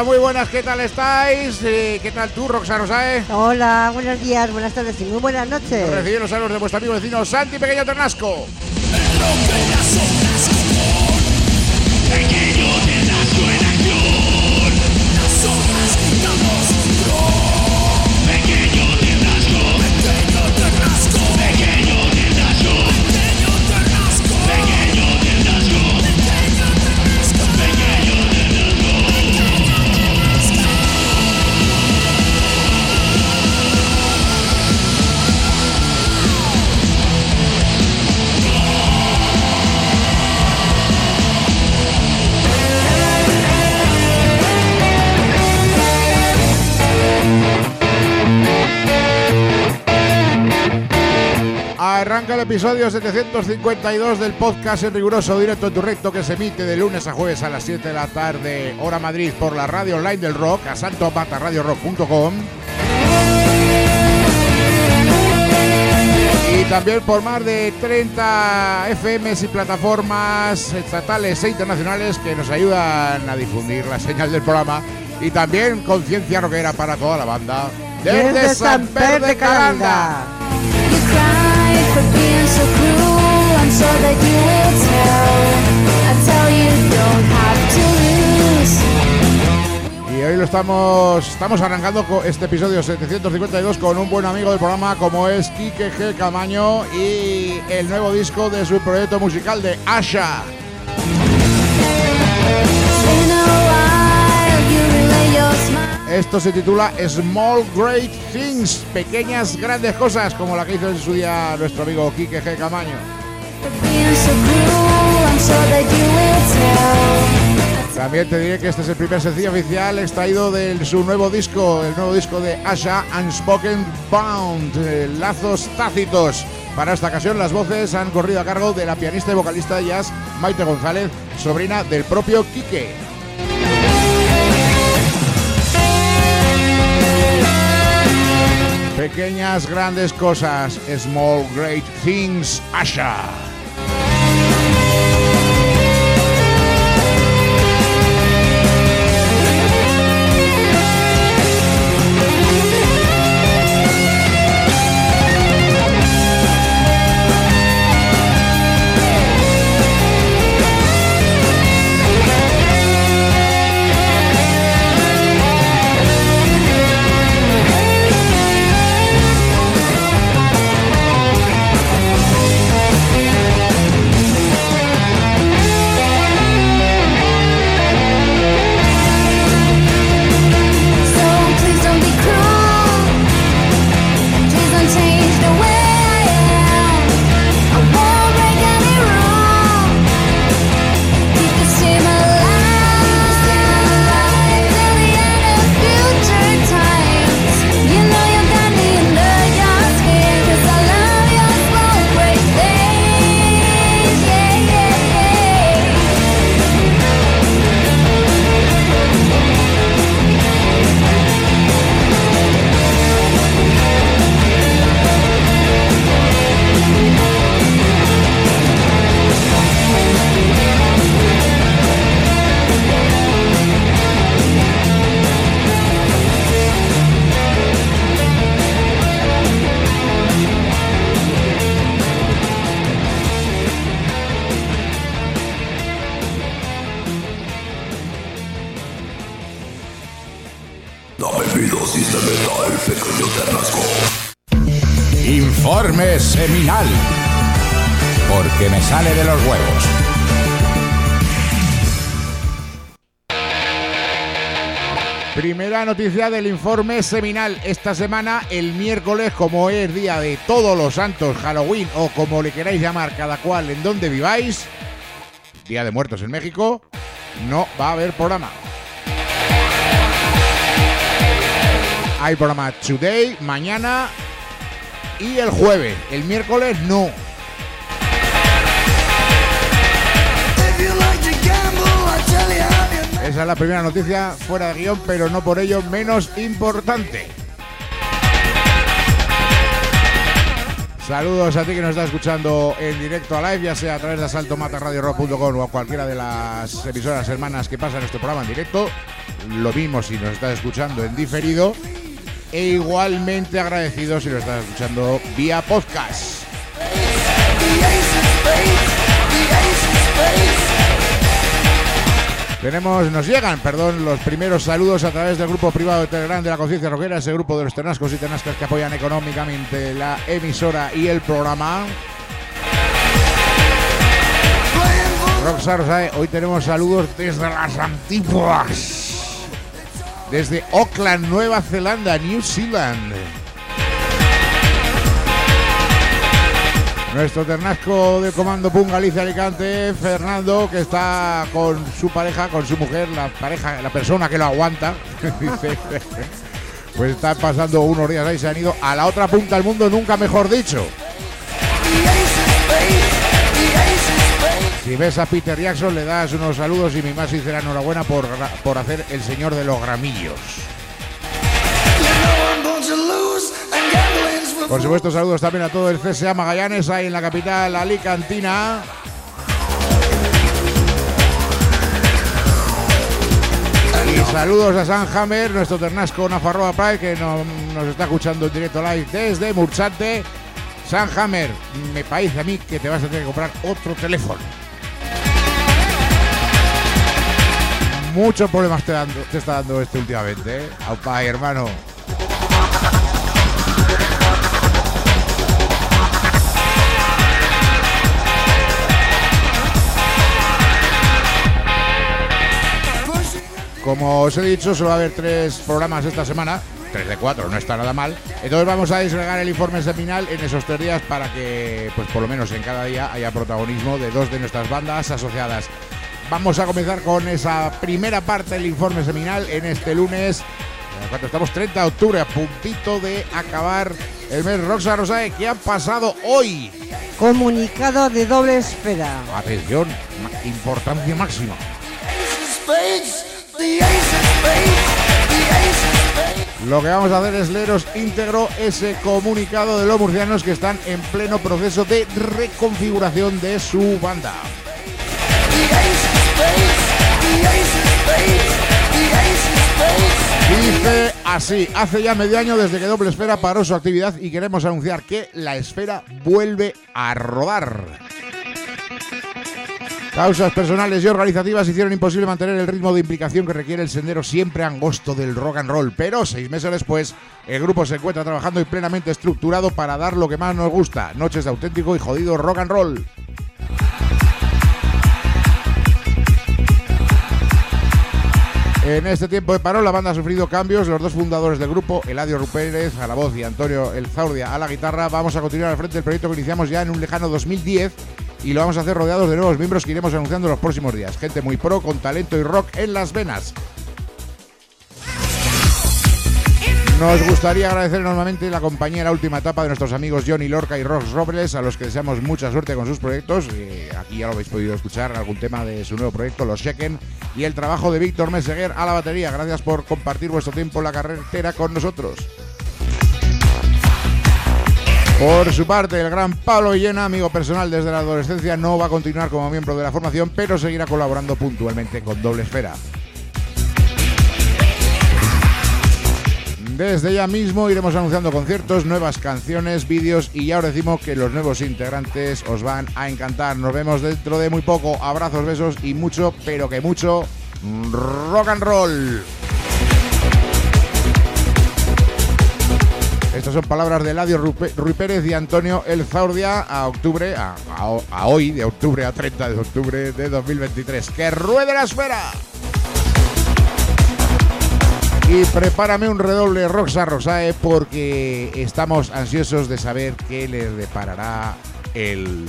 Hola, muy buenas, ¿qué tal estáis? ¿Qué tal tú, Roxana Osae? Hola, buenos días, buenas tardes y muy buenas noches. Recibid los saludos de vuestro amigo vecino Santi Pequeño Ternasco. Arranca el episodio 752 del podcast en riguroso directo en tu recto que se emite de lunes a jueves a las 7 de la tarde, hora Madrid, por la radio online del rock, a santomatarradiorock.com, y también por más de 30 FMs y plataformas estatales e internacionales que nos ayudan a difundir la señal del programa, y también conciencia rockera para toda la banda desde San Pedro de Calanda. For being so cruel, I'm sure that you will tell. I tell you don't have to lose. Y hoy lo estamos arrancando con este episodio 752 con un buen amigo del programa como es Quique G. Camaño y el nuevo disco de su proyecto musical de Asha. Esto se titula Small Great Things, pequeñas grandes cosas, como la que hizo en su día nuestro amigo Quique G. Camaño. También te diré que este es el primer sencillo oficial extraído de su nuevo disco, el nuevo disco de Asha, Unspoken Bound, Lazos Tácitos. Para esta ocasión las voces han corrido a cargo de la pianista y vocalista de jazz Maite González, sobrina del propio Quique. Pequeñas grandes cosas, Small Great Things, Asha. Informe seminal, porque me sale de los huevos. Primera noticia del informe seminal. Esta semana, el miércoles, como es día de Todos los Santos, Halloween o como le queráis llamar cada cual en donde viváis, Día de Muertos en México, no va a haber programa. Hay programa today, mañana y el jueves. El miércoles no. Esa es la primera noticia fuera de guión, pero no por ello menos importante. Saludos a ti que nos está escuchando en directo a live, ya sea a través de asaltomatarradiorock.com o a cualquiera de las emisoras hermanas que pasan este programa en directo. lo mismo si nos estás escuchando en diferido, e igualmente agradecido si lo estás escuchando vía podcast. Nos llegan los primeros saludos a través del grupo privado de Telegram de la Conciencia Rockera, ese grupo de los tenascos y tenascas que apoyan económicamente la emisora y el programa. Rockstar Rosae, hoy tenemos saludos desde las Antípodas, desde Auckland, Nueva Zelanda, New Zealand. Nuestro ternasco del Comando Pum Galicia Alicante, Fernando, que está con su pareja, con su mujer, la persona que lo aguanta. Dice, pues están pasando unos días ahí, se han ido a la otra punta del mundo, nunca mejor dicho. Si ves a Peter Jackson, le das unos saludos y mi más sincera enhorabuena por hacer el señor de los gramillos. Por supuesto, saludos también a todo el CSA Magallanes ahí en la capital alicantina. Y saludos a San Hammer, nuestro ternasco Nafarroa Pride, que nos está escuchando en directo live desde Murchante. San Hammer, me parece a mí que te vas a tener que comprar otro teléfono. Muchos problemas te está dando últimamente, ¿eh? Aupa, hermano. Como os he dicho, solo va a haber 3 programas esta semana, 3 de 4, no está nada mal. Entonces vamos a descargar el informe seminal en esos 3 días para que, pues por lo menos en cada día, haya protagonismo de 2 de nuestras bandas asociadas. Vamos a comenzar con esa primera parte del informe seminal en este lunes. Cuando estamos 30 de octubre, a puntito de acabar el mes Rockstar Rosae. ¿Qué ha pasado hoy? Comunicado de doble esfera. Atención, importancia máxima. Lo que vamos a hacer es leeros íntegro ese comunicado de los murcianos que están en pleno proceso de reconfiguración de su banda. Dice así: hace ya medio año desde que Doble Esfera paró su actividad y queremos anunciar que la esfera vuelve a rodar. Causas personales y organizativas hicieron imposible mantener el ritmo de implicación que requiere el sendero siempre angosto del rock and roll, pero 6 meses después el grupo se encuentra trabajando y plenamente estructurado para dar lo que más nos gusta: noches de auténtico y jodido rock and roll. En este tiempo de parón, la banda ha sufrido cambios. Los 2 fundadores del grupo, Eladio Rupérez a la voz y Antonio El Zaurdia a la guitarra, vamos a continuar al frente del proyecto que iniciamos ya en un lejano 2010 y lo vamos a hacer rodeados de nuevos miembros que iremos anunciando en los próximos días. Gente muy pro, con talento y rock en las venas. Nos gustaría agradecer enormemente la compañía en la última etapa de nuestros amigos Johnny Lorca y Rox Robles, a los que deseamos mucha suerte con sus proyectos. Aquí ya lo habéis podido escuchar, algún tema de su nuevo proyecto, Los Sheken, y el trabajo de Víctor Meseguer a la batería. Gracias por compartir vuestro tiempo en la carretera con nosotros. Por su parte, el gran Pablo Villena, amigo personal desde la adolescencia, no va a continuar como miembro de la formación, pero seguirá colaborando puntualmente con Doble Esfera. Desde ya mismo iremos anunciando conciertos, nuevas canciones, vídeos, y ya os decimos que los nuevos integrantes os van a encantar. Nos vemos dentro de muy poco. Abrazos, besos y mucho, pero que mucho rock and roll. Estas son palabras de Eladio Rupérez y Antonio El Zaurdia a hoy, de octubre a 30 de octubre de 2023. ¡Que ruede la esfera! Y prepárame un redoble Rockstar Rosae, porque estamos ansiosos de saber qué les deparará el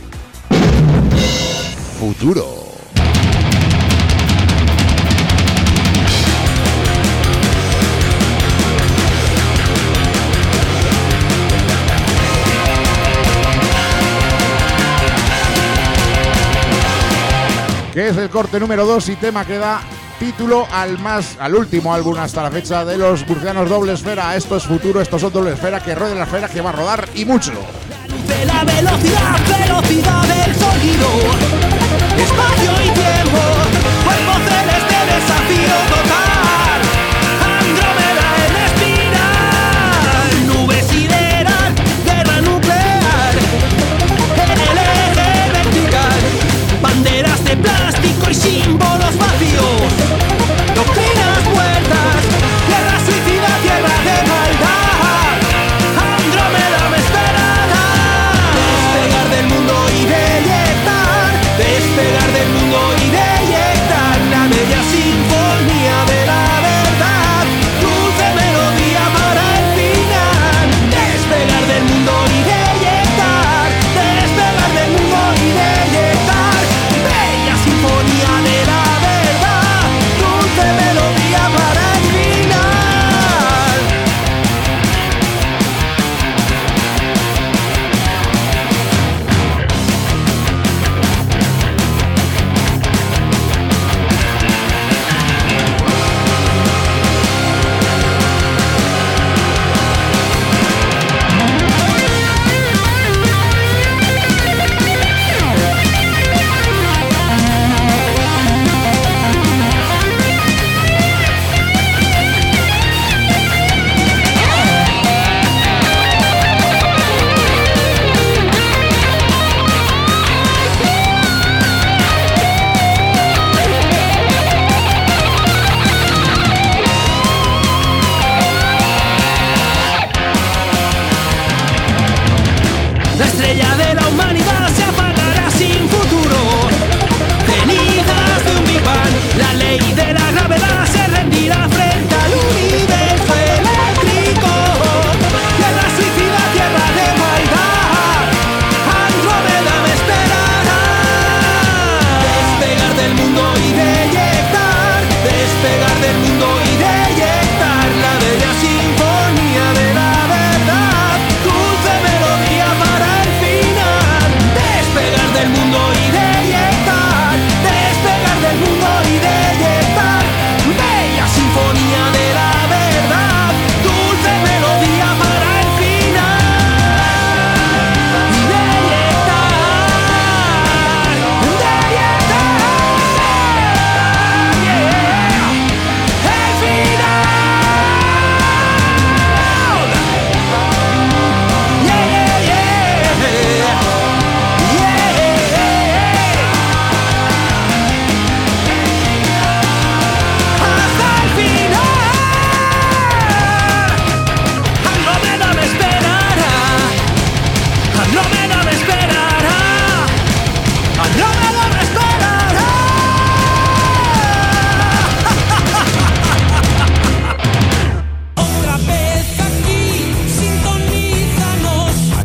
futuro. Que es el corte número 2 y tema que da título al último álbum hasta la fecha de los murcianos Doble Esfera. Esto es futuro, estos son Doble Esfera, que ruede la esfera, que va a rodar y mucho. De la velocidad del sonido, espacio y tiempo, cuerpo celeste, desafío total.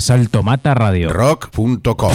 Asalto Mata Radio. Rock.com.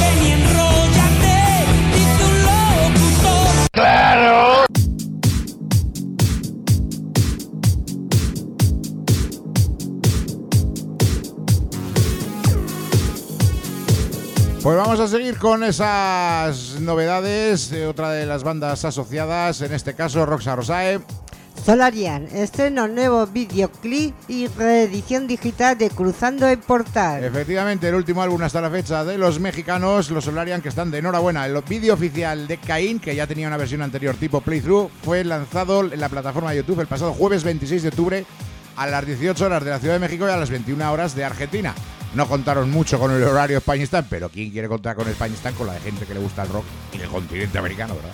Pues vamos a seguir con esas novedades de otra de las bandas asociadas, en este caso Roxa Rosae. Solarian estrena un nuevo videoclip y reedición digital de Cruzando el Portal. Efectivamente, el último álbum hasta la fecha de los mexicanos, los Solarian, que están de enhorabuena. El vídeo oficial de Caín, que ya tenía una versión anterior tipo playthrough, fue lanzado en la plataforma de YouTube el pasado jueves 26 de octubre a las 18 horas de la Ciudad de México y a las 21 horas de Argentina. No contaron mucho con el horario Españistán, pero ¿quién quiere contar con Españistán? Con la de gente que le gusta el rock y el continente americano, ¿verdad?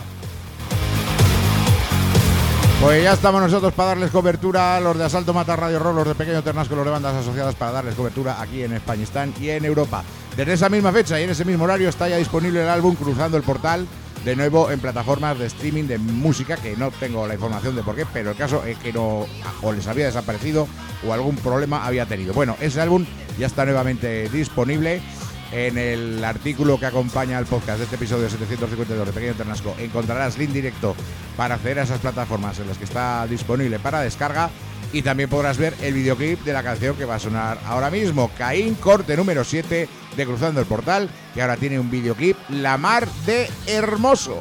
Pues ya estamos nosotros para darles cobertura, los de Asalto Mata Radio Rock, los de Pequeño Ternasco, los de bandas asociadas, para darles cobertura aquí en Españistán y en Europa. Desde esa misma fecha y en ese mismo horario está ya disponible el álbum Cruzando el Portal, de nuevo en plataformas de streaming de música, que no tengo la información de por qué, pero el caso es que no, o les había desaparecido o algún problema había tenido. Bueno, ese álbum ya está nuevamente disponible. En el artículo que acompaña al podcast de este episodio 752 de Pequeño Ternasco encontrarás link directo para acceder a esas plataformas en las que está disponible para descarga, y también podrás ver el videoclip de la canción que va a sonar ahora mismo, Caín, corte número 7 de Cruzando el Portal, que ahora tiene un videoclip la mar de hermoso.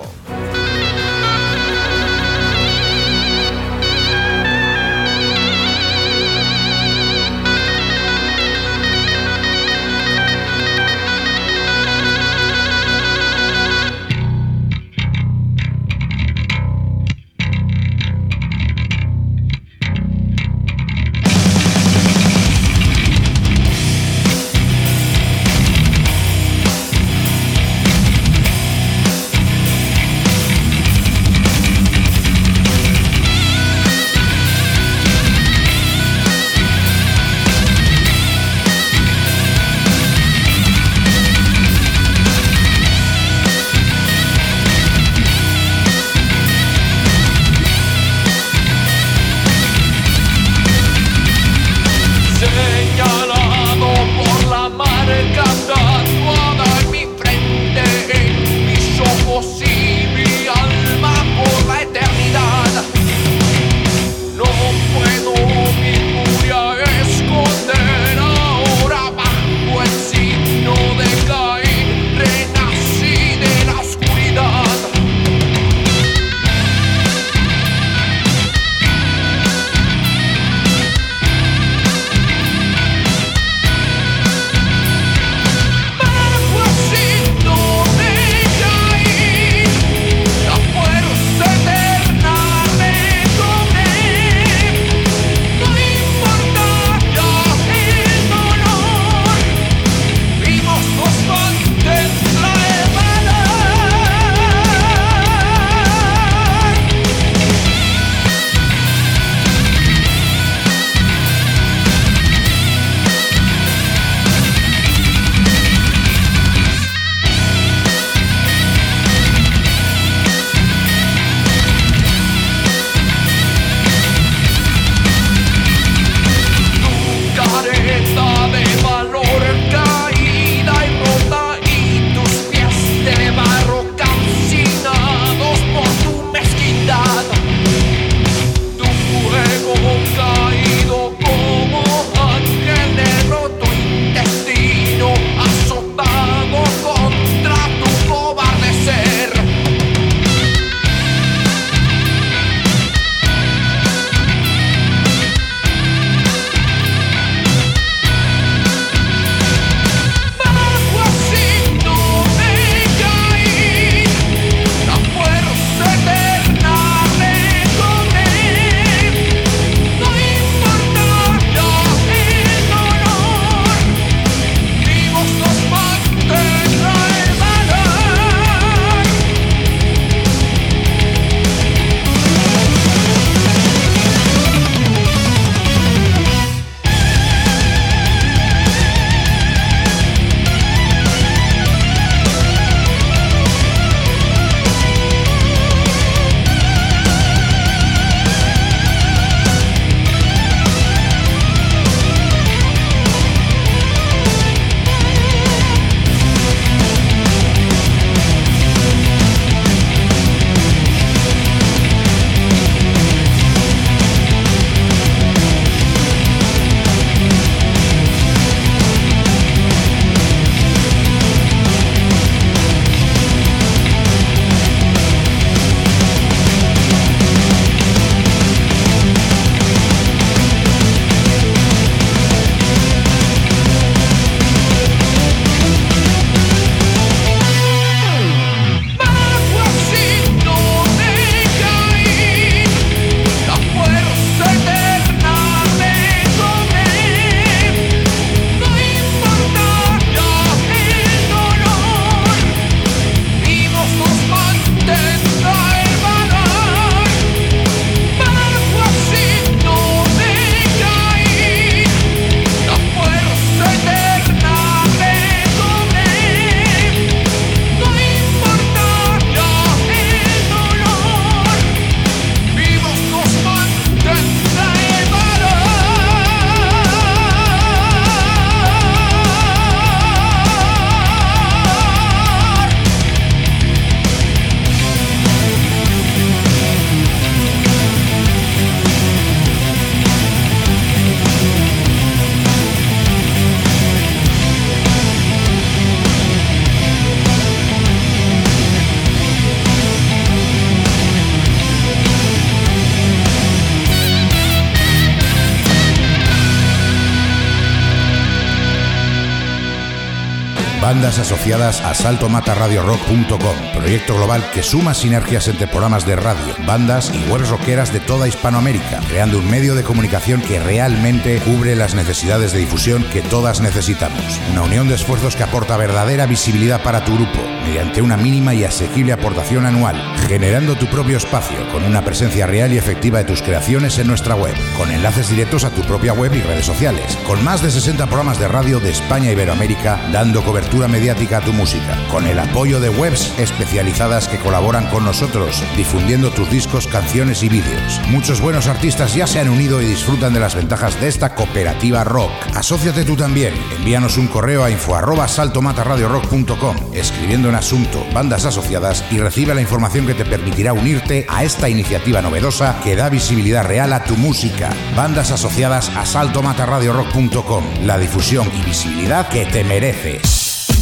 Bandas asociadas a saltomatarradiorock.com, proyecto global que suma sinergias entre programas de radio, bandas y webs rockeras de toda Hispanoamérica, creando un medio de comunicación que realmente cubre las necesidades de difusión que todas necesitamos. Una unión de esfuerzos que aporta verdadera visibilidad para tu grupo, mediante una mínima y asequible aportación anual, generando tu propio espacio, con una presencia real y efectiva de tus creaciones en nuestra web, con enlaces directos a tu propia web y redes sociales, con más de 60 programas de radio de España e Iberoamérica, dando cobertura mediática a tu música, con el apoyo de webs especializadas que colaboran con nosotros, difundiendo tus discos, canciones y vídeos. Muchos buenos artistas ya se han unido y disfrutan de las ventajas de esta cooperativa rock. Asóciate tú también. Envíanos un correo a info@saltomatarradiorock.com, escribiendo en asunto bandas asociadas, y recibe la información que te permitirá unirte a esta iniciativa novedosa que da visibilidad real a tu música. Bandas asociadas a saltomatarradiorock.com, la difusión y visibilidad que te mereces.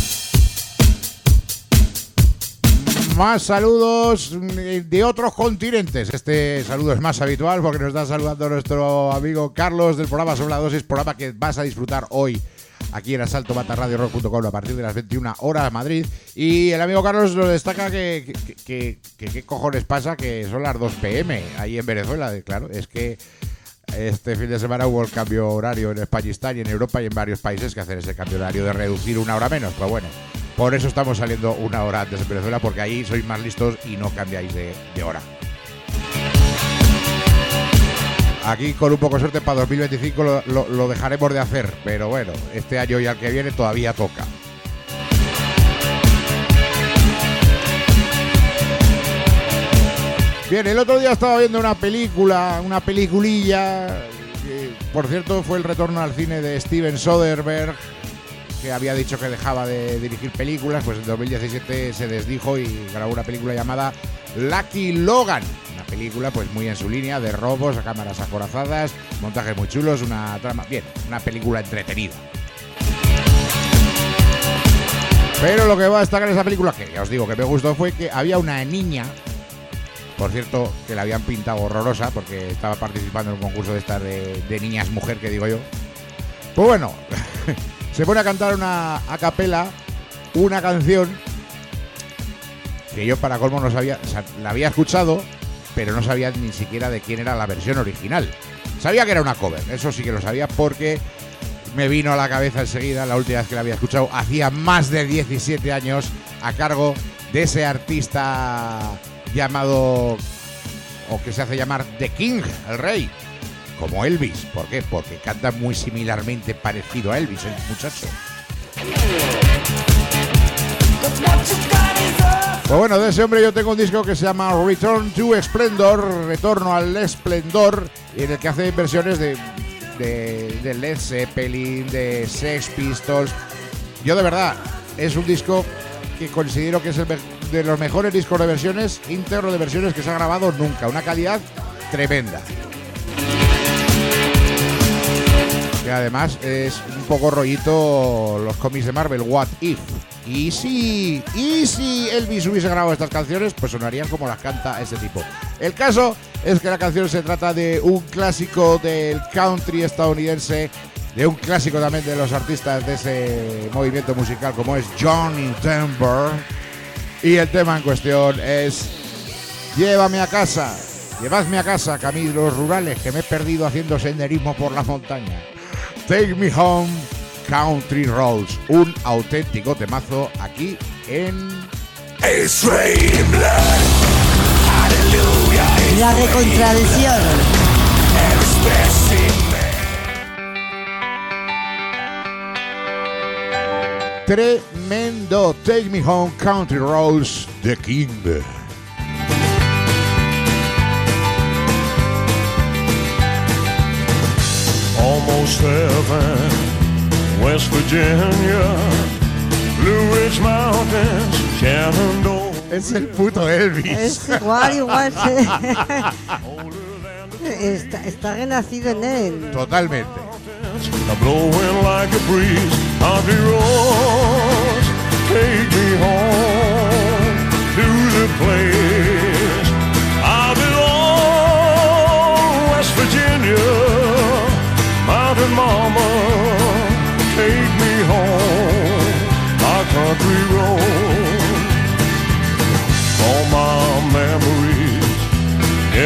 Más saludos de otros continentes. Este saludo es más habitual porque nos está saludando nuestro amigo Carlos del programa Sobre la Dosis, programa que vas a disfrutar hoy aquí en asaltomatarradiorock.com a partir de las 21 horas Madrid. Y el amigo Carlos nos destaca que qué cojones pasa que son las 2 p.m. ahí en Venezuela. Claro, es que este fin de semana hubo el cambio horario en Españistán y en Europa y en varios países que hacen ese cambio horario de reducir una hora menos. Pues bueno, por eso estamos saliendo una hora antes en Venezuela, porque ahí sois más listos y no cambiáis de hora. Aquí con un poco de suerte para 2025 lo dejaremos de hacer, pero bueno, este año y al que viene todavía toca. Bien, el otro día estaba viendo una peliculilla, que por cierto fue el retorno al cine de Steven Soderbergh, que había dicho que dejaba de dirigir películas. Pues en 2017 se desdijo y grabó una película llamada Lucky Logan. Una película pues muy en su línea, de robos a cámaras acorazadas, montajes muy chulos, una trama, bien, una película entretenida. Pero lo que va a destacar en esa película, que ya os digo que me gustó, fue que había una niña, por cierto, que la habían pintado horrorosa porque estaba participando en un concurso de estas de niñas mujer, que digo yo. Pues bueno, se pone a cantar a capela una canción que yo para colmo no sabía, o sea, la había escuchado, pero no sabía ni siquiera de quién era la versión original. Sabía que era una cover, eso sí que lo sabía, porque me vino a la cabeza enseguida la última vez que la había escuchado, hacía más de 17 años, a cargo de ese artista llamado, o que se hace llamar The King, el rey, como Elvis. ¿Por qué? Porque canta muy similarmente parecido a Elvis, el muchacho. Pues bueno, de ese hombre yo tengo un disco que se llama Return to Splendor, Retorno al Esplendor, en el que hace versiones de Led Zeppelin, de Sex Pistols. Yo de verdad, es un disco que considero que es de los mejores discos de versiones, íntegro de versiones que se ha grabado nunca. Una calidad tremenda. Que además es un poco rollito los cómics de Marvel, What If. Y si Elvis hubiese grabado estas canciones, pues sonarían como las canta este tipo. El caso es que la canción se trata de un clásico del country estadounidense, de un clásico también de los artistas de ese movimiento musical como es Johnny Denver. Y el tema en cuestión es Llévame a casa, llevadme a casa, caminos rurales, que me he perdido haciendo senderismo por la montaña. Take me home, Country Roads, un auténtico temazo aquí en La Recontradicción. Tremendo. Take me home, Country Roads, The King. Almost heaven, West Virginia, Blue Ridge Mountains, Shenandoah. Es el puto Elvis. Es igual. Está renacido en él. Totalmente. Blowing like a breeze, country roads, take me home to the place I belong, West Virginia, mountain mama, take me home, our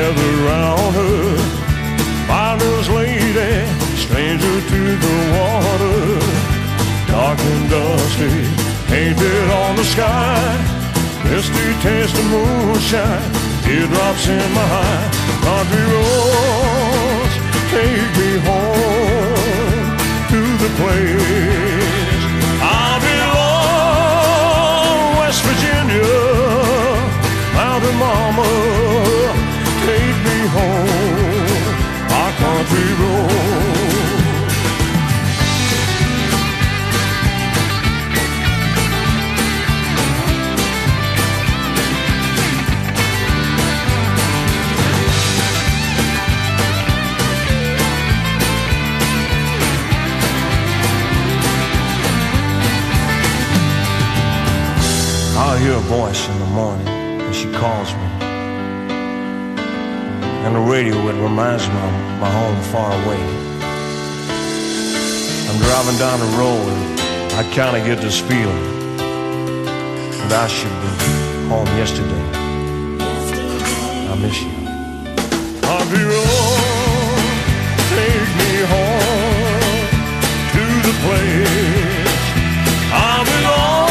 gather round her. Miner's lady, stranger to the water. Dark and dusty, painted on the sky. Misty taste of moonshine, teardrops in my country roads. Take me home to the place I belong, West Virginia, Mountain Mama. Take me home, our country road. I'll hear a voice in the morning and she calls me. And the radio, it reminds me of my home far away. I'm driving down the road and I kinda get this feeling that I should be home yesterday. I miss you. Country road, take me home to the place I belong.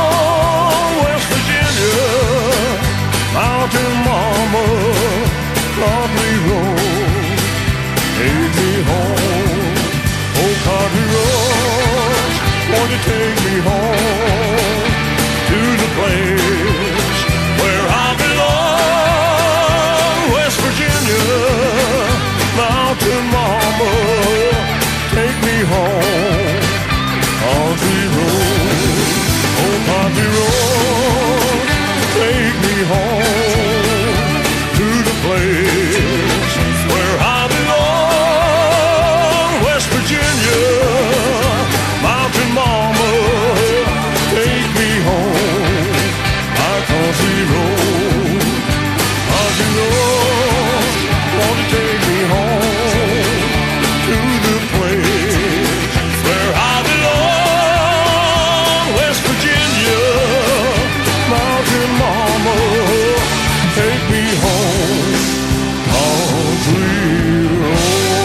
Mountain Mama, country road, take me home. Oh, country road, won't you take me home to the place where I belong, West Virginia. Mountain Mama, take me home, country road. Oh, country road, take me home to the place where I belong, West Virginia. Mountain Mama, take me home, my country road. Country road, won't you take me home to the place where I belong, West Virginia. Mountain Mama, take me home, country road.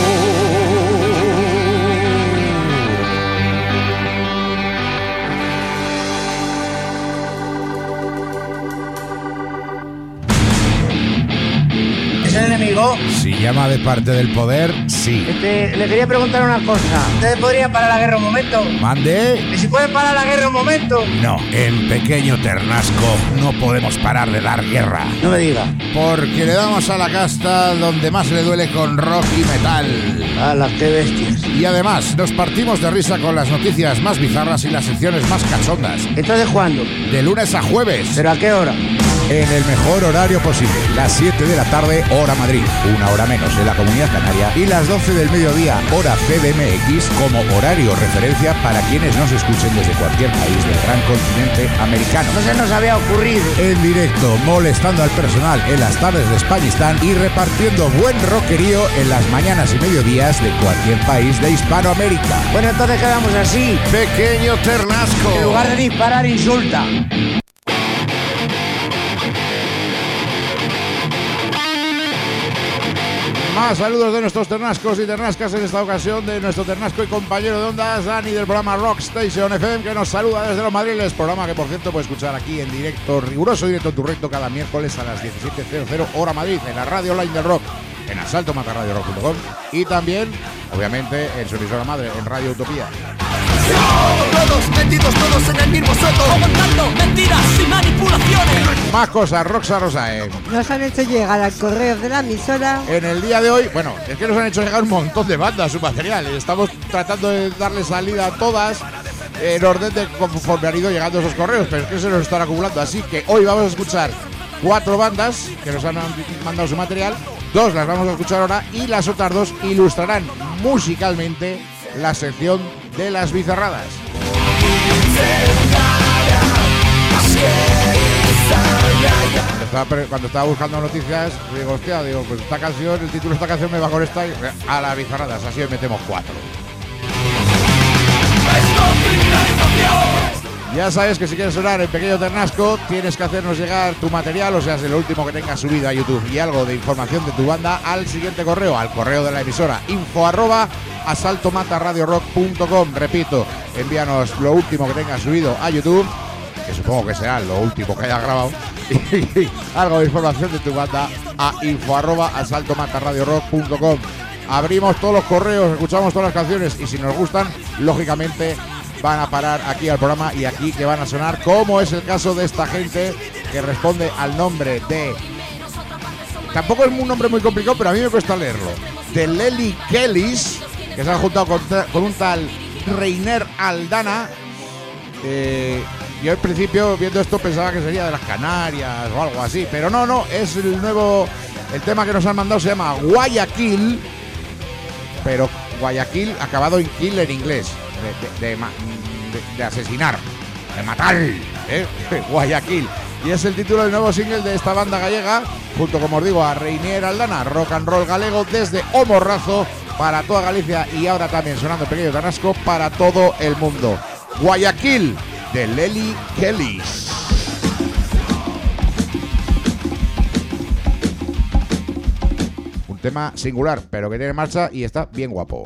¿Es el enemigo? Si llama de parte del poder, sí. Le quería preguntar una cosa. ¿Ustedes podrían parar la guerra un momento? ¿Mande? ¿Y si pueden parar la guerra un momento? No, en Pequeño Ternasco no podemos parar de dar guerra. No me diga. Porque le damos a la casta donde más le duele con rock y metal. ¡Hala, qué bestias! Y además nos partimos de risa con las noticias más bizarras y las secciones más cachondas. ¿Entonces cuándo? De lunes a jueves. ¿Pero a qué hora? En el mejor horario posible, las 7 de la tarde, hora Madrid, una hora menos en la Comunidad Canaria, y las 12 del mediodía, hora CDMX, como horario referencia para quienes nos escuchen desde cualquier país del gran continente americano. No se nos había ocurrido. En directo, molestando al personal en las tardes de Españistán y repartiendo buen rockerío en las mañanas y mediodías de cualquier país de Hispanoamérica. Bueno, entonces quedamos así. Pequeño Ternasco. En lugar de disparar, insulta. Más saludos de nuestros ternascos y ternascas en esta ocasión de nuestro ternasco y compañero de ondas, Dani, del programa Rock Station FM, que nos saluda desde los Madriles, programa que por cierto puedes escuchar aquí en directo, riguroso directo en tu recto cada miércoles a las 17:00 hora Madrid, en la radio online del rock, en asaltomatarradiorock.com y también, obviamente, en su emisora madre, en Radio Utopía. Todos metidos, todos en el mismo saco, aguantando mentiras y manipulaciones. Más cosas, Roxa Rosae. Nos han hecho llegar al correo de la emisora. En el día de hoy, bueno, es que nos han hecho llegar un montón de bandas su material. Estamos tratando de darle salida a todas en orden de conforme han ido llegando esos correos, pero es que se nos están acumulando. Así que hoy vamos a escuchar 4 bandas que nos han mandado su material. 2 las vamos a escuchar ahora y las otras 2 ilustrarán musicalmente la sección de las bizarradas. Cuando estaba buscando noticias, digo, hostia, pues esta canción, el título de esta canción me va con esta a las bizarradas, así metemos 4. Ya sabes que si quieres sonar en Pequeño Ternasco, tienes que hacernos llegar tu material, o sea, el último que tengas subido a YouTube, y algo de información de tu banda al siguiente correo, al correo de la emisora, info@asaltomataradiorock.com. Repito, envíanos lo último que tengas subido a YouTube, que supongo que será lo último que hayas grabado, y algo de información de tu banda a info@asaltomataradiorock.com. Abrimos todos los correos, escuchamos todas las canciones, y si nos gustan, lógicamente van a parar aquí al programa y aquí que van a sonar, como es el caso de esta gente que responde al nombre de... Tampoco es un nombre muy complicado, pero a mí me cuesta leerlo. De Lely Kellys, que se han juntado con un tal Reiner Aldana. Yo al principio, viendo esto, pensaba que sería de las Canarias o algo así, pero no, es el nuevo... El tema que nos han mandado se llama Guayaquil, pero Guayaquil acabado en kill en inglés. De asesinar, de matar, Guayaquil. Y es el título del nuevo single de esta banda gallega, junto, como os digo, a Reiner Aldana, rock and roll galego desde O Morrazo para toda Galicia, y ahora también sonando Pequeño Ternasco para todo el mundo. Guayaquil, de Lely Kellys. Un tema singular, pero que tiene marcha y está bien guapo.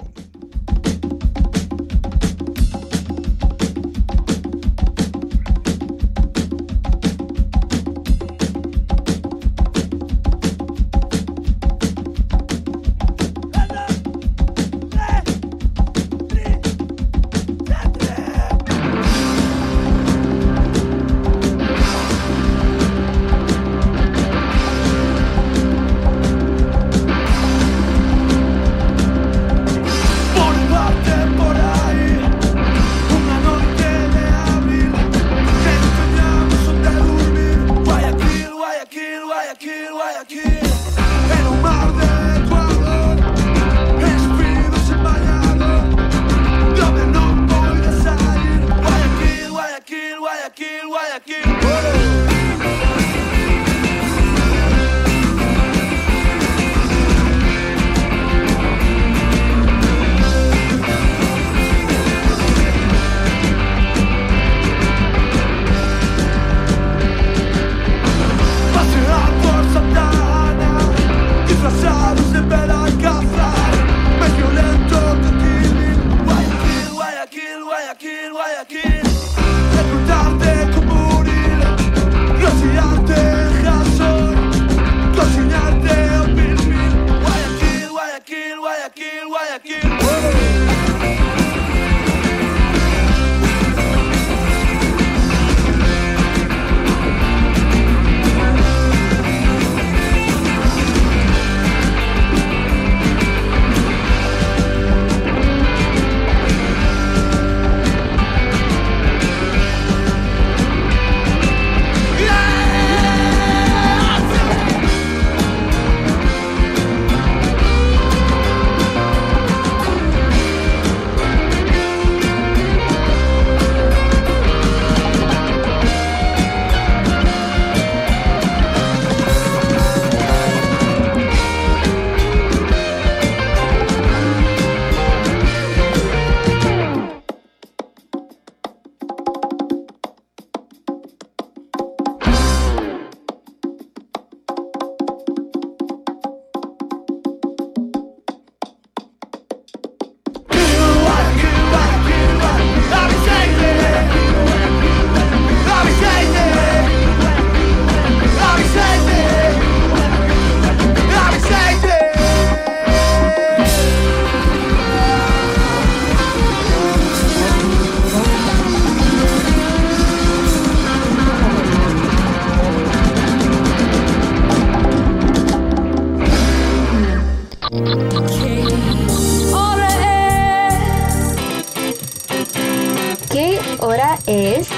es...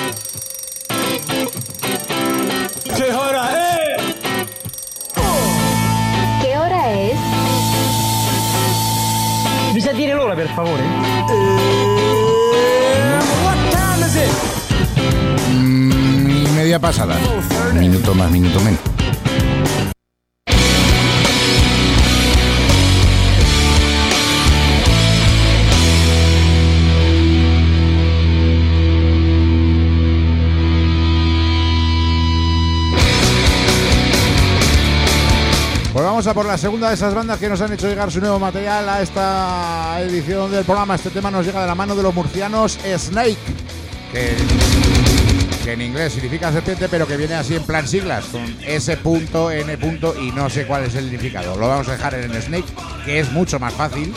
¿Qué hora es? ¿Qué hora es? Mi sa dire l'ora, per favore? What time is it? Y media pasada. Minuto más, minuto menos. a por la segunda de esas bandas que nos han hecho llegar su nuevo material a esta edición del programa. Este tema nos llega de la mano de los murcianos Snake, que en inglés significa serpiente, pero que viene así en plan siglas, con S.N. y no sé cuál es el significado. Lo vamos a dejar en Snake, que es mucho más fácil.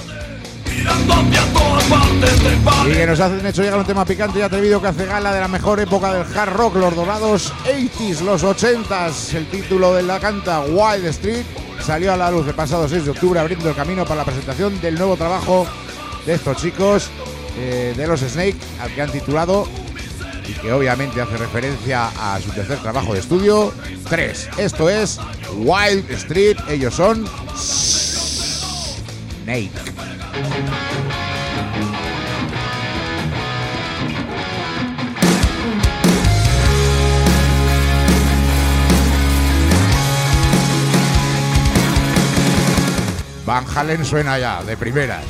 Y que nos han hecho llegar un tema picante y atrevido que hace gala de la mejor época del hard rock, los dorados 80s, los 80s. El título de la canta Wild Street salió a la luz el pasado 6 de octubre, abriendo el camino para la presentación del nuevo trabajo de estos chicos, de los Snake, al que han titulado, y que obviamente hace referencia a su tercer trabajo de estudio, 3. Esto es Wild Street, ellos son Snake. Van Halen suena ya, de primeras.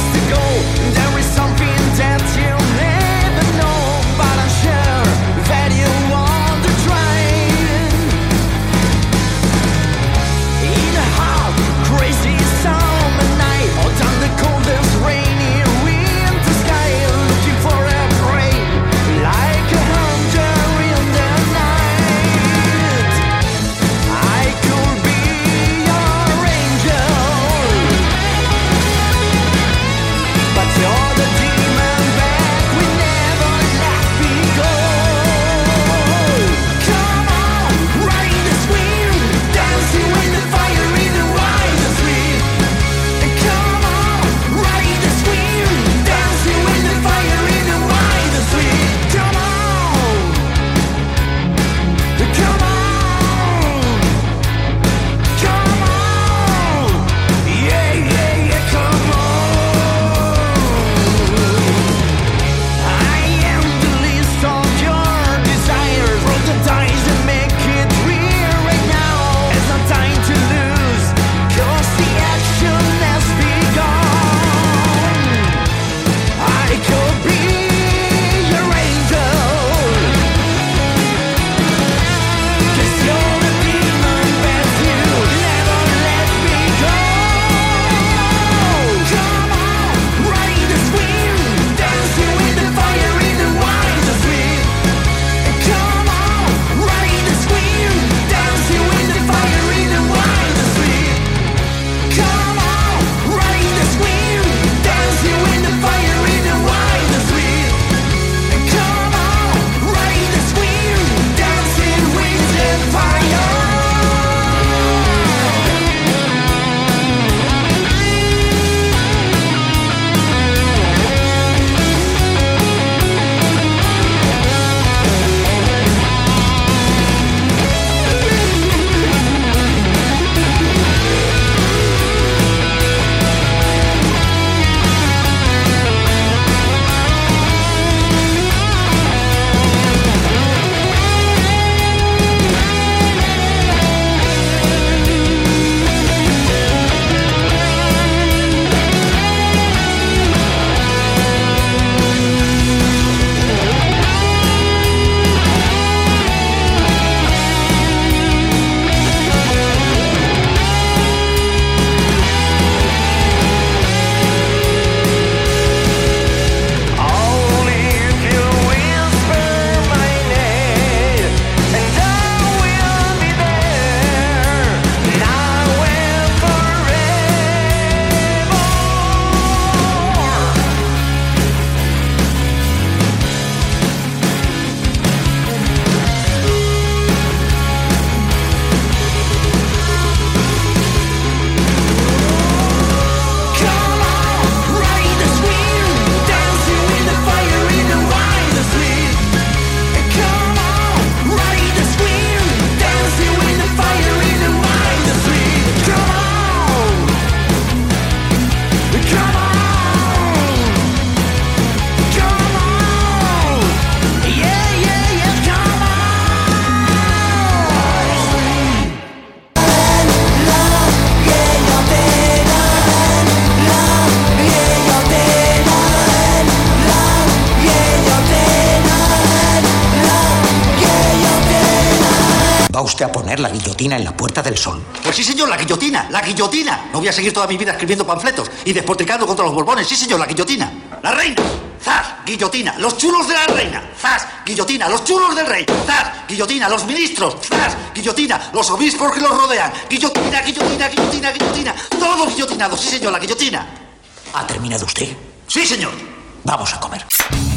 Something that you'll never know, but I'm sure that usted a poner la guillotina en la Puerta del Sol? Pues sí, señor, la guillotina, la guillotina. No voy a seguir toda mi vida escribiendo panfletos y despotricando contra los Borbones. Sí, señor, la guillotina. La reina. ¡Zas! Guillotina. Los chulos de la reina. ¡Zas! Guillotina. Los chulos del rey. ¡Zas! Guillotina. Los ministros. ¡Zas! Guillotina. Los obispos que los rodean. Guillotina, guillotina, guillotina, guillotina. Todos guillotinados. Sí, señor, la guillotina. ¿Ha terminado usted? Sí, señor. Vamos a comer.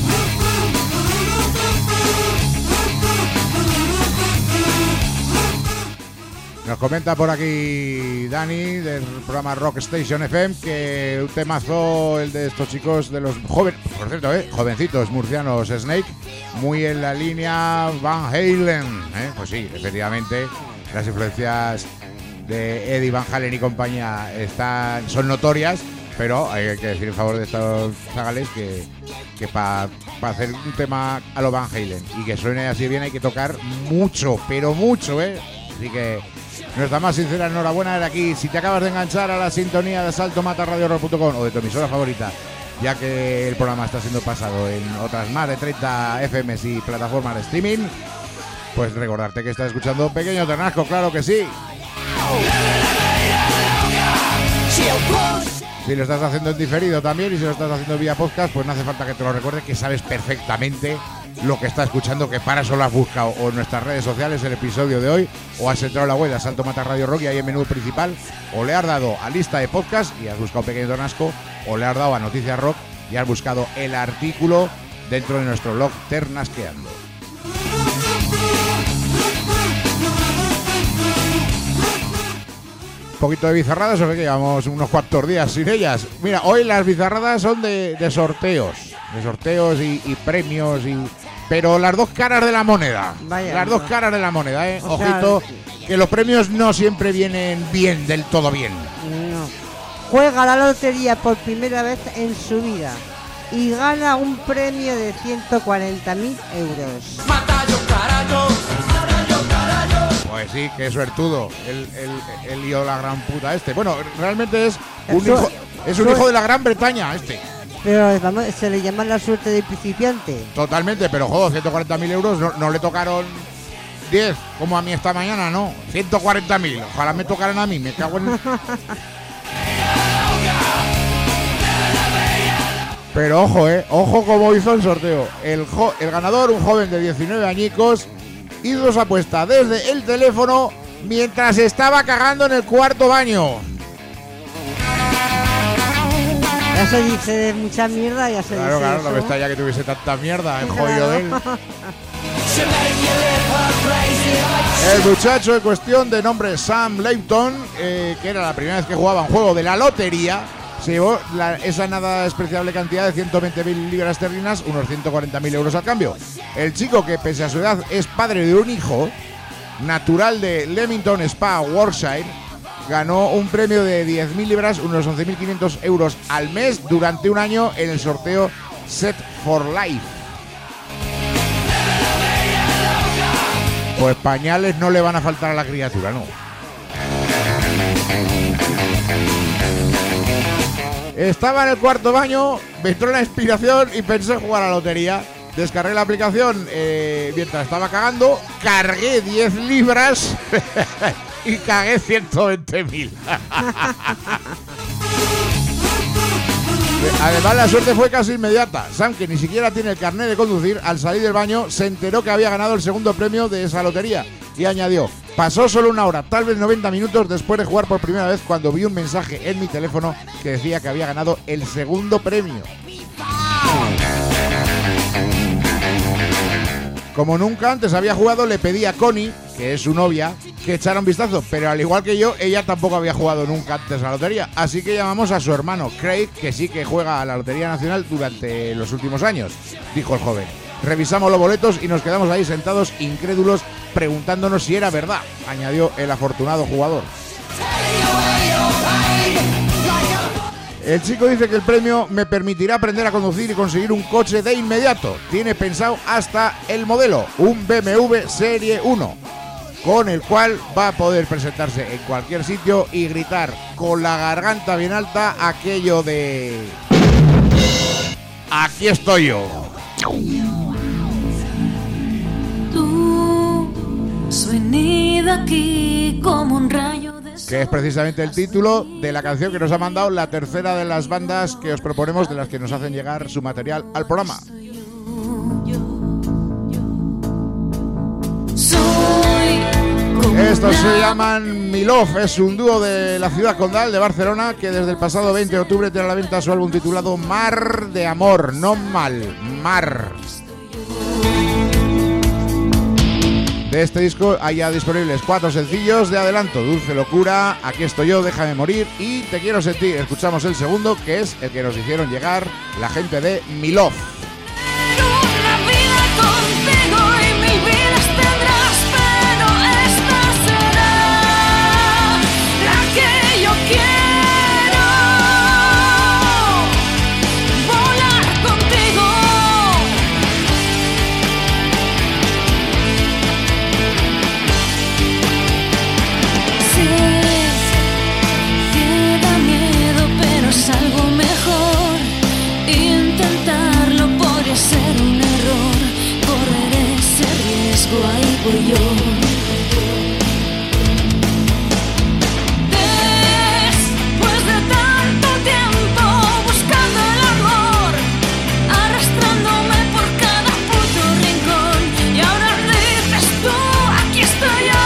Nos comenta por aquí Dani del programa Rock Station FM que un temazo el de estos chicos de los jóvenes, por cierto, jovencitos murcianos Snake, muy en la línea Van Halen, pues sí, efectivamente las influencias de Eddie Van Halen y compañía son notorias, pero hay que decir en favor de estos zagales que para hacer un tema a lo Van Halen y que suene así bien hay que tocar mucho, pero mucho, así que nuestra más sincera enhorabuena de aquí. Si te acabas de enganchar a la sintonía de saltomatarradiorock.com o de tu emisora favorita, ya que el programa está siendo pasado en otras más de 30 FMs y plataformas de streaming, pues recordarte que estás escuchando Pequeño Ternasco, claro que sí. Si lo estás haciendo en diferido también y si lo estás haciendo vía podcast, pues no hace falta que te lo recuerde, que sabes perfectamente lo que estás escuchando, que para eso lo has buscado o en nuestras redes sociales el episodio de hoy, o has entrado en la web de Asalto Mata Radio Rock y ahí en menú principal, o le has dado a lista de podcast y has buscado Pequeño Ternasco, o le has dado a Noticias Rock y has buscado el artículo dentro de nuestro blog Ternasqueando. Un poquito de bizarradas, o que llevamos unos cuantos días sin ellas. Mira, hoy las bizarradas son de sorteos y premios, pero las dos caras de la moneda. Vaya, las dos caras de la moneda, ojito, que los premios no siempre vienen bien, del todo bien. No. Juega la lotería por primera vez en su vida y gana un premio de 140.000 euros. Pues sí, qué suertudo el lío de la gran puta este. Bueno, realmente es un hijo de la Gran Bretaña este. Pero vamos, se le llama la suerte de principiante. Totalmente, pero joder, 140.000 euros no le tocaron 10 como a mí esta mañana, no. 140.000, ojalá me tocaran a mí, me cago en... Pero ojo como hizo el sorteo. El ganador, un joven de 19 añicos, hizo su apuesta desde el teléfono mientras estaba cagando en el cuarto baño. Ya se dice mucha mierda, ya se dice. Claro, no me está ya que tuviese tanta mierda, jodido de él. El muchacho en cuestión, de nombre Sam Layton, que era la primera vez que jugaba un juego de la lotería, se llevó esa nada despreciable cantidad de 120.000 libras esterlinas, unos 140.000 euros al cambio. El chico, que pese a su edad es padre de un hijo, natural de Leamington Spa, Warwickshire, ganó un premio de 10.000 libras, unos 11.500 euros al mes durante un año en el sorteo Set for Life. Pues pañales no le van a faltar a la criatura, ¿no? Estaba en el cuarto baño, me entró la inspiración y pensé jugar a la lotería. Descargué la aplicación mientras estaba cagando, cargué 10 libras y cagué 120.000. Además, la suerte fue casi inmediata. Sam, que ni siquiera tiene el carnet de conducir, al salir del baño se enteró que había ganado el segundo premio de esa lotería y añadió: pasó solo una hora, tal vez 90 minutos después de jugar por primera vez, cuando vi un mensaje en mi teléfono que decía que había ganado el segundo premio. Como nunca antes había jugado, le pedí a Connie, que es su novia, que echara un vistazo, pero al igual que yo, ella tampoco había jugado nunca antes a la lotería, así que llamamos a su hermano Craig, que sí que juega a la Lotería Nacional durante los últimos años, dijo el joven. Revisamos los boletos y nos quedamos ahí sentados incrédulos, preguntándonos si era verdad, añadió el afortunado jugador. El chico dice que el premio me permitirá aprender a conducir y conseguir un coche de inmediato. Tiene pensado hasta el modelo, un BMW Serie 1, con el cual va a poder presentarse en cualquier sitio y gritar con la garganta bien alta aquello de: ¡aquí estoy yo! Tú has venido aquí como un rayo de sol. Que es precisamente el título de la canción que nos ha mandado la tercera de las bandas que os proponemos, de las que nos hacen llegar su material al programa. Estos se llaman Milov, es un dúo de la ciudad condal de Barcelona que desde el pasado 20 de octubre tiene a la venta su álbum titulado Mar de Amor, no mal, Mar. De este disco hay ya disponibles 4 sencillos de adelanto: Dulce Locura, Aquí estoy yo, Déjame morir y Te quiero sentir. Escuchamos el segundo, que es el que nos hicieron llegar la gente de Milov. Algo mejor, intentarlo podría ser un error, correr ese riesgo, ahí voy yo. Después de tanto tiempo buscando el amor, arrastrándome por cada puto rincón, y ahora dices tú, aquí estoy yo.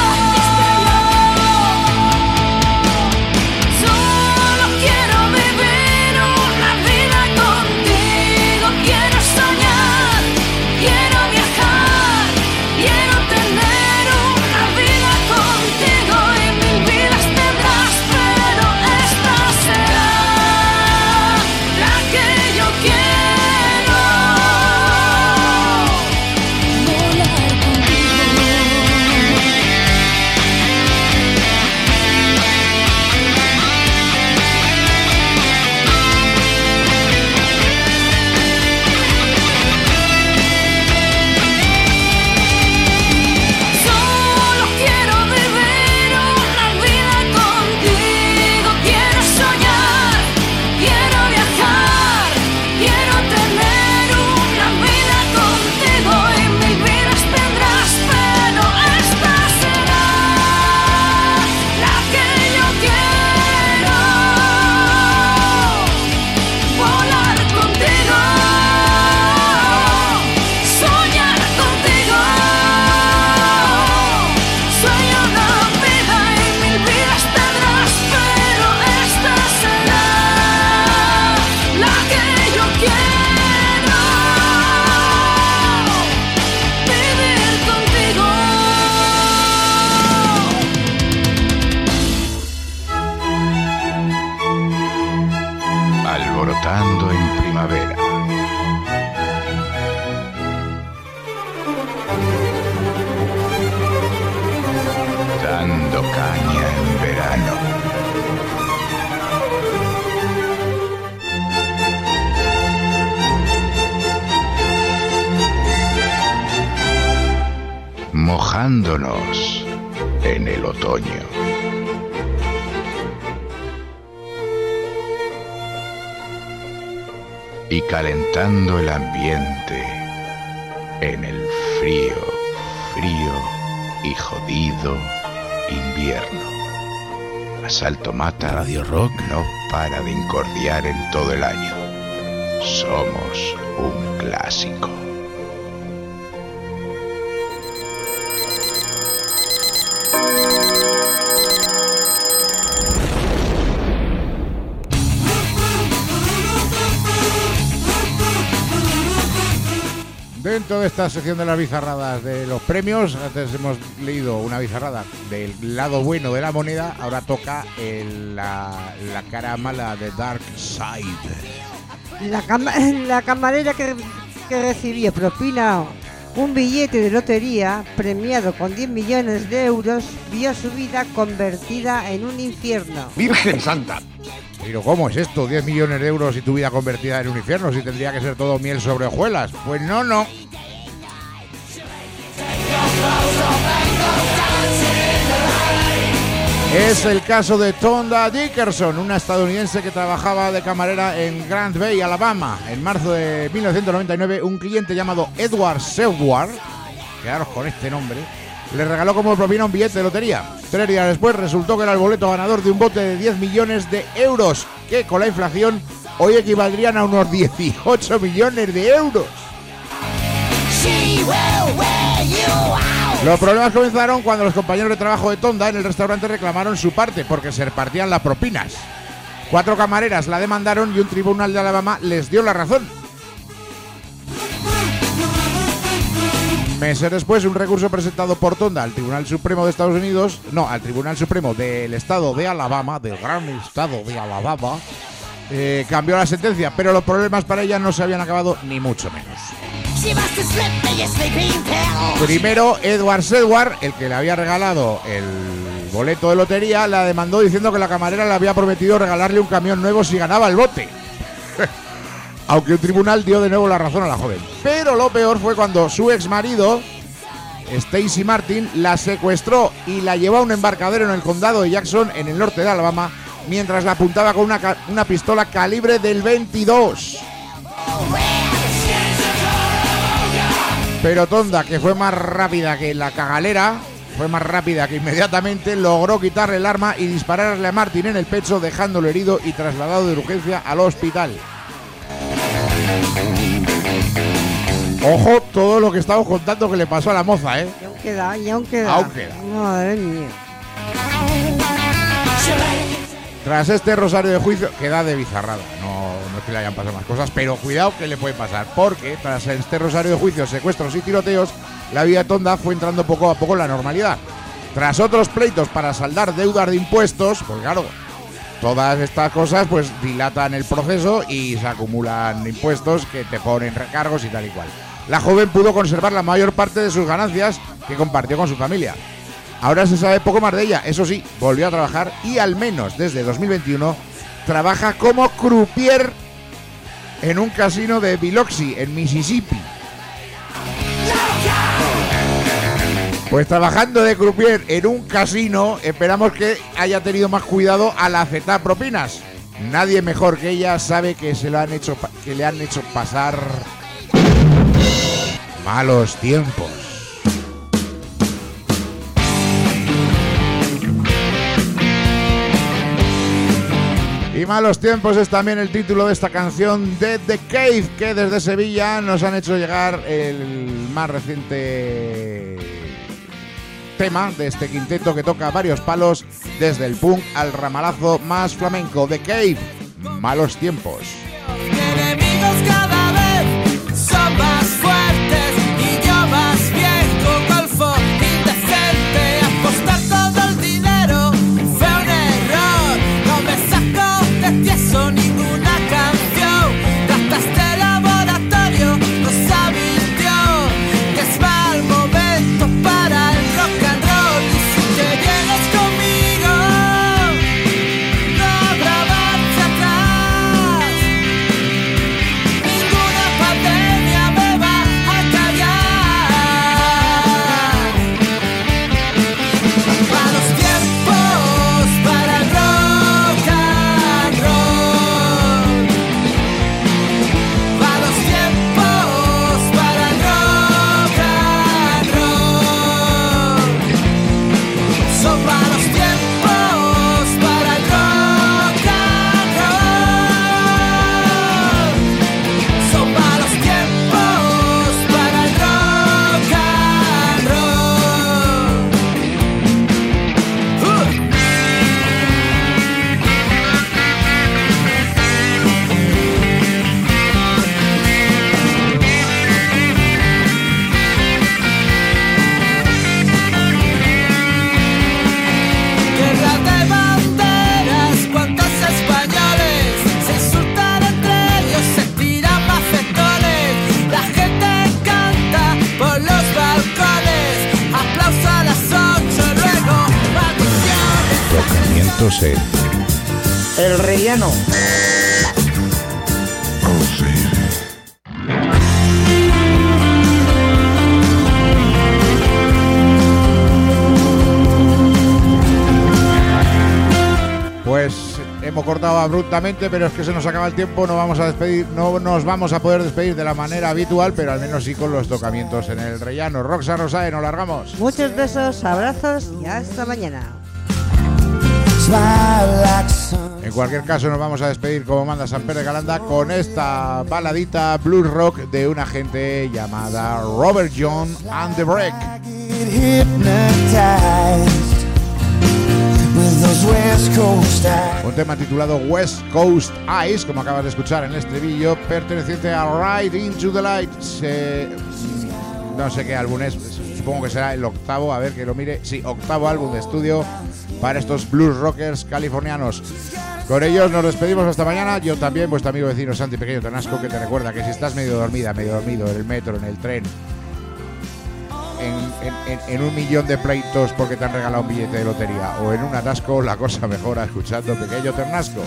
Alborotando en primavera. Dando caña en verano. Mojándonos en el otoño. Y calentando el ambiente en el frío, frío y jodido invierno. Asalto Mata Radio Rock no para de incordiar en todo el año. Somos un clásico. Dentro de esta sección de las bizarradas de los premios, antes hemos leído una bizarrada del lado bueno de la moneda, ahora toca la cara mala de Dark Side. La camarera que recibía propina un billete de lotería premiado con 10 millones de euros vio su vida convertida en un infierno. ¡Virgen Santa! Pero ¿cómo es esto? 10 millones de euros y tu vida convertida en un infierno, si tendría que ser todo miel sobre hojuelas. Pues no. Es el caso de Tonda Dickerson, una estadounidense que trabajaba de camarera en Grand Bay, Alabama. En marzo de 1999, un cliente llamado Edward Seward, quedaros con este nombre, le regaló como propina un billete de lotería. 3 días después resultó que era el boleto ganador de un bote de 10 millones de euros, que con la inflación hoy equivaldrían a unos 18 millones de euros. Los problemas comenzaron cuando los compañeros de trabajo de Tonda en el restaurante reclamaron su parte porque se repartían las propinas. 4 camareras la demandaron y un tribunal de Alabama les dio la razón. Meses después, un recurso presentado por Tonda al Tribunal Supremo de Estados Unidos, al Tribunal Supremo del Estado de Alabama, del gran Estado de Alabama, cambió la sentencia, pero los problemas para ella no se habían acabado ni mucho menos. Primero, Edward Sedgwick, el que le había regalado el boleto de lotería, la demandó diciendo que la camarera le había prometido regalarle un camión nuevo si ganaba el bote. Aunque un tribunal dio de nuevo la razón a la joven. Pero lo peor fue cuando su ex marido, Stacy Martin, la secuestró y la llevó a un embarcadero en el condado de Jackson, en el norte de Alabama, mientras la apuntaba con una pistola calibre del 22. Pero Tonda, que fue más rápida que la cagalera, fue más rápida que inmediatamente logró quitarle el arma y dispararle a Martin en el pecho, dejándolo herido y trasladado de urgencia al hospital. Ojo todo lo que estamos contando que le pasó a la moza, ¿eh? Y aún queda. Madre mía. Tras este rosario de juicio, queda de bizarrada. No es que le hayan pasado más cosas, pero cuidado que le puede pasar, porque tras este rosario de juicios, secuestros y tiroteos, la vida de Tonda fue entrando poco a poco en la normalidad. Tras otros pleitos para saldar deudas de impuestos, pues claro, todas estas cosas pues dilatan el proceso y se acumulan impuestos que te ponen recargos y tal y cual. La joven pudo conservar la mayor parte de sus ganancias que compartió con su familia. Ahora se sabe poco más de ella, eso sí, volvió a trabajar y al menos desde 2021 trabaja como croupier en un casino de Biloxi, en Mississippi. Pues trabajando de croupier en un casino, esperamos que haya tenido más cuidado al aceptar propinas. Nadie mejor que ella sabe que le han hecho pasar malos tiempos. Y malos tiempos es también el título de esta canción de The Cave, que desde Sevilla nos han hecho llegar el más reciente tema de este quinteto que toca varios palos, desde el punk al ramalazo más flamenco. The Cave, malos tiempos. Enemigos cada vez son más fuertes y yo más viejo, golfo, indecente. Apostar todo el dinero fue un error. No me saco de tieso ninguna canción. Gastaste el laboratorio, no sabía que es mal momento para el rock and roll. Y si te vienes conmigo, no habrá marcha atrás. Ninguna pandemia me va a callar. Malos tiempos para el rock and roll. Malos tiempos para el rock and roll. Son malos tiempos para el rock and roll. Son malos tiempos para el rock and roll. Guerra de banderas, cuántos españoles se insultan entre ellos, se tiran mafetones. La gente canta por los balcones, aplauso a las 8, luego maldiciones. Tocamientos en El relleno. Pues hemos cortado abruptamente, pero es que se nos acaba el tiempo. No nos vamos a poder despedir de la manera habitual, pero al menos sí con los tocamientos en el rellano. Roxa Rosae, nos largamos. Muchos besos, abrazos y hasta mañana. En cualquier caso, nos vamos a despedir como manda Samper de Calanda con esta baladita blues rock de una gente llamada Robert John and the Break. Un tema titulado West Coast Eyes, como acabas de escuchar en el estribillo, perteneciente a Ride Into the Light. No sé qué álbum es, supongo que será el octavo, a ver que lo mire. Sí, octavo álbum de estudio para estos blues rockers californianos. Con ellos nos despedimos hasta mañana. Yo también, vuestro amigo vecino Santi Pequeño Ternasco, que te recuerda que si estás medio dormido en el metro, en el tren, en un millón de pleitos porque te han regalado un billete de lotería o en un atasco, la cosa mejora escuchando Pequeño Ternasco.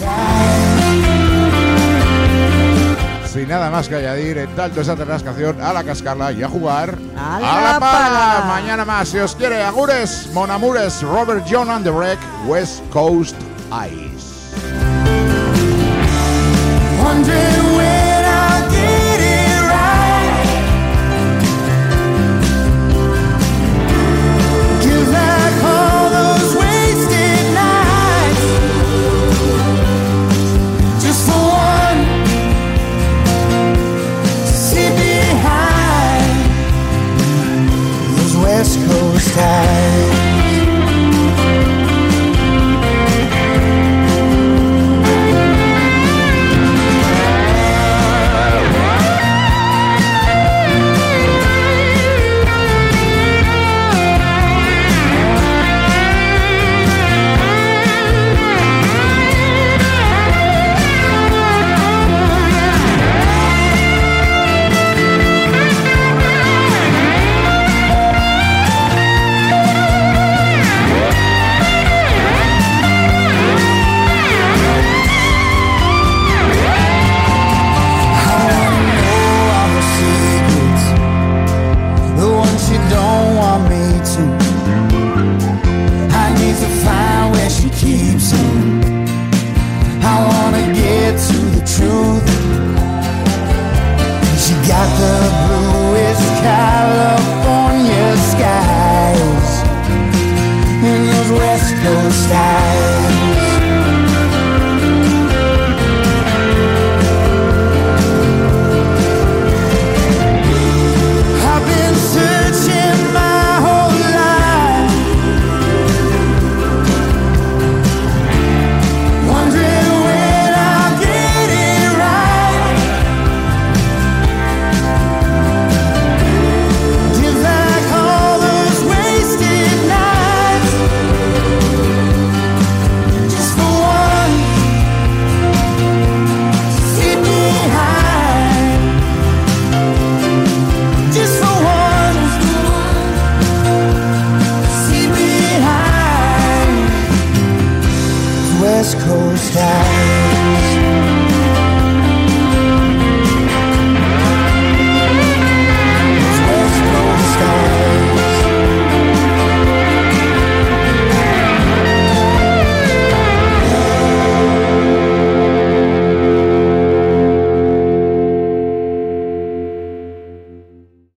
Sin nada más que añadir, en tanto esa ternascación, a la cascarla y a jugar a la pala. Mañana más, si os quiere. Agures, monamures, Robert John and the Wreck, West Coast Eyes. West Coast eyes. California skies and those West Coast skies.